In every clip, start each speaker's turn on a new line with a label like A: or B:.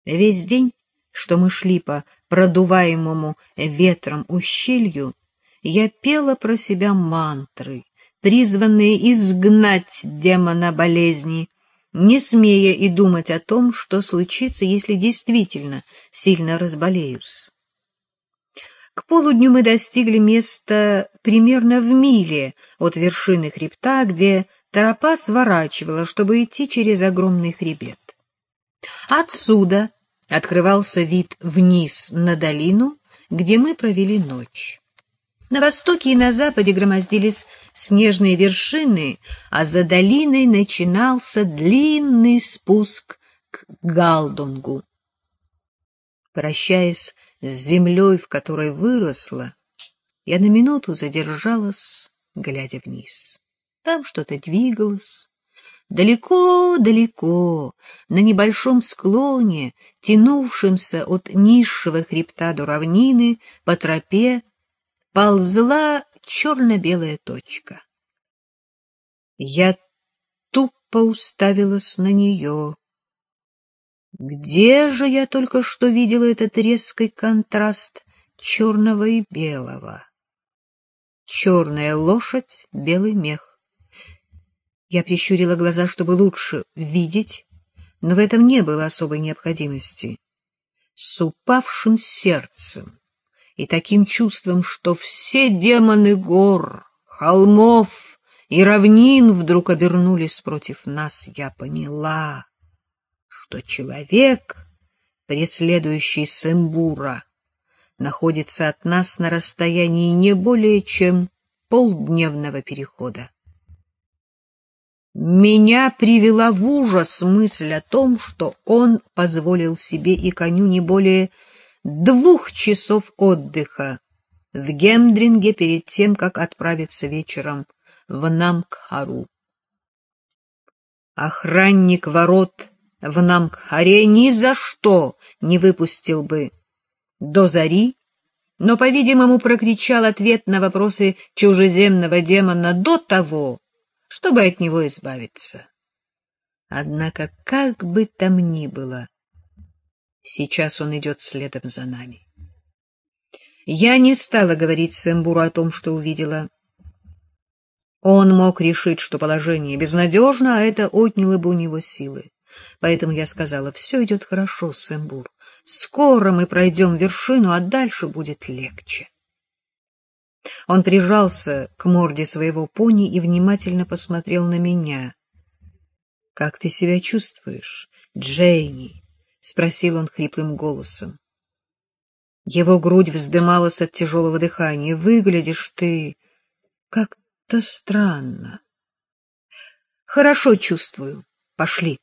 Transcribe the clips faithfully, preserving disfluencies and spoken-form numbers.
A: Весь день, что мы шли по продуваемому ветром ущелью, я пела про себя мантры, призванные изгнать демона болезни, не смея и думать о том, что случится, если действительно сильно разболеюсь. К полудню мы достигли места примерно в миле от вершины хребта, где тропа сворачивала, чтобы идти через огромный хребет. Отсюда открывался вид вниз на долину, где мы провели ночь. На востоке и на западе громоздились снежные вершины, а за долиной начинался длинный спуск к Галдунгу. Прощаясь с землей, в которой выросла, я на минуту задержалась, глядя вниз. Там что-то двигалось. Далеко-далеко, на небольшом склоне, тянувшемся от низшего хребта до равнины, по тропе ползла черно-белая точка. Я тупо уставилась на нее. Где же я только что видела этот резкий контраст черного и белого? Черная лошадь, белый мех. Я прищурила глаза, чтобы лучше видеть, но в этом не было особой необходимости. С упавшим сердцем и таким чувством, что все демоны гор, холмов и равнин вдруг обернулись против нас, я поняла, что человек, преследующий Сэмбура, находится от нас на расстоянии не более чем полдневного перехода. Меня привела в ужас мысль о том, что он позволил себе и коню не более двух часов отдыха в Гемдринге перед тем, как отправиться вечером в Намкхару. Охранник ворот в Намкхаре ни за что не выпустил бы до зари, но, по-видимому, прокричал ответ на вопросы чужеземного демона до того, чтобы от него избавиться. Однако, как бы там ни было, сейчас он идет следом за нами. Я не стала говорить Сэмбуру о том, что увидела. Он мог решить, что положение безнадежно, а это отняло бы у него силы. Поэтому я сказала: все идет хорошо, Сэмбур. Скоро мы пройдем вершину, а дальше будет легче. Он прижался к морде своего пони и внимательно посмотрел на меня. — Как ты себя чувствуешь, Джейни? — спросил он хриплым голосом. Его грудь вздымалась от тяжелого дыхания. — Выглядишь ты как-то странно. — Хорошо чувствую. Пошли.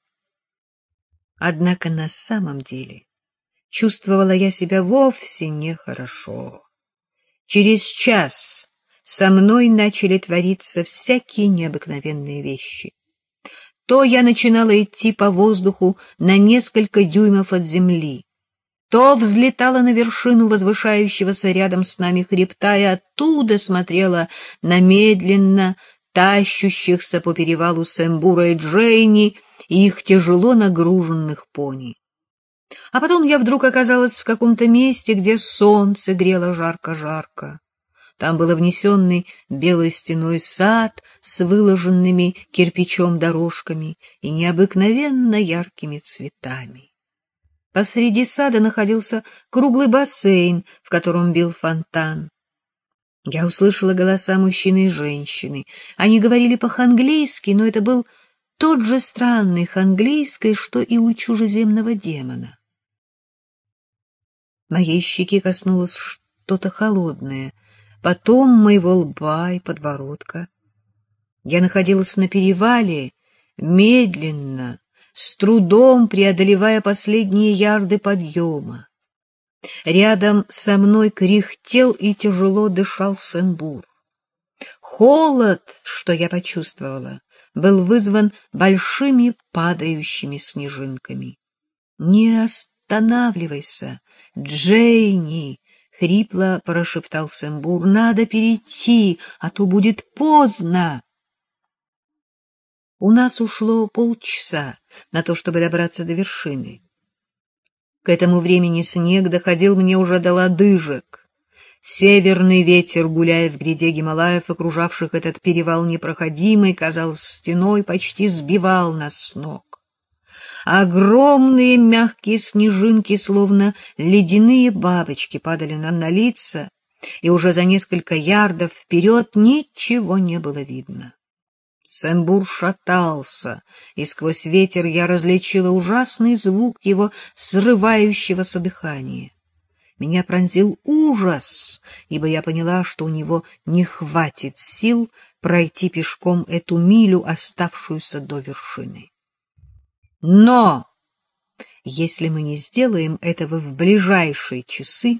A: Однако на самом деле чувствовала я себя вовсе нехорошо. Через час со мной начали твориться всякие необыкновенные вещи. То я начинала идти по воздуху на несколько дюймов от земли, то взлетала на вершину возвышающегося рядом с нами хребта и оттуда смотрела на медленно тащущихся по перевалу Сэмбура и Джейни и их тяжело нагруженных пони. А потом я вдруг оказалась в каком-то месте, где солнце грело жарко-жарко. Там был внесенный белой стеной сад с выложенными кирпичом дорожками и необыкновенно яркими цветами. Посреди сада находился круглый бассейн, в котором бил фонтан. Я услышала голоса мужчины и женщины. Они говорили по-ханглийски, но это был тот же странный ханглийский, что и у чужеземного демона. Моей щеки коснулось что-то холодное, потом моего лба и подбородка. Я находилась на перевале, медленно, с трудом преодолевая последние ярды подъема. Рядом со мной кряхтел и тяжело дышал Сэмбур. Холод, что я почувствовала, был вызван большими падающими снежинками. Не останавливайся, Джейни! — хрипло прошептал Сэмбур. — Надо перейти, а то будет поздно. У нас ушло полчаса на то, чтобы добраться до вершины. К этому времени снег доходил мне уже до лодыжек. Северный ветер, гуляя в гряде Гималаев, окружавших этот перевал непроходимый, казалось, стеной почти сбивал нас с ног. Огромные мягкие снежинки, словно ледяные бабочки, падали нам на лица, и уже за несколько ярдов вперед ничего не было видно. Сэмбур шатался, и сквозь ветер я различила ужасный звук его срывающегося дыхания. Меня пронзил ужас, ибо я поняла, что у него не хватит сил пройти пешком эту милю, оставшуюся до вершины. Но если мы не сделаем этого в ближайшие часы,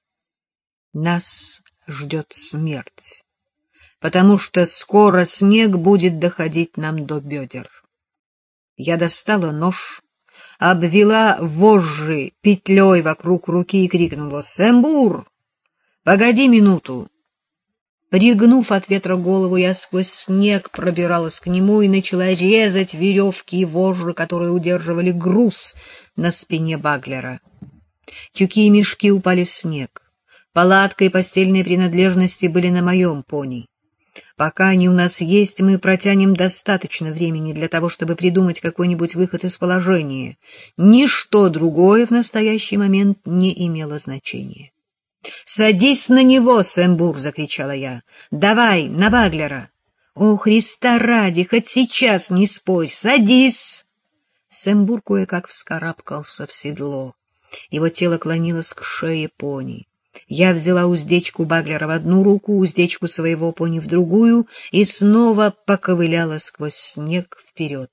A: нас ждет смерть, потому что скоро снег будет доходить нам до бедер. Я достала нож, обвела вожжи петлей вокруг руки и крикнула: «Сэмбур, погоди минуту!» Пригнув от ветра голову, я сквозь снег пробиралась к нему и начала резать веревки и вожжи, которые удерживали груз на спине Баглера. Тюки и мешки упали в снег. Палатка и постельные принадлежности были на моем пони. Пока они у нас есть, мы протянем достаточно времени для того, чтобы придумать какой-нибудь выход из положения. Ничто другое в настоящий момент не имело значения. «Садись на него, Сэмбур!» — закричала я. «Давай, на Баглера!» «О, Христа ради, хоть сейчас не спой! Садись!» Сэмбур кое-как вскарабкался в седло. Его тело клонилось к шее пони. Я взяла уздечку Баглера в одну руку, уздечку своего пони в другую и снова поковыляла сквозь снег вперед.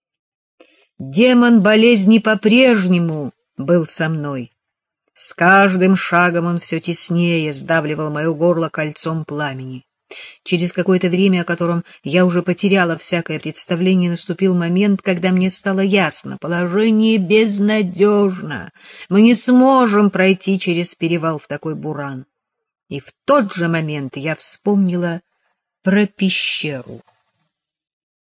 A: Демон болезни по-прежнему был со мной. С каждым шагом он все теснее сдавливал мое горло кольцом пламени. Через какое-то время, о котором я уже потеряла всякое представление, наступил момент, когда мне стало ясно: положение безнадежно, мы не сможем пройти через перевал в такой буран. И в тот же момент я вспомнила про пещеру.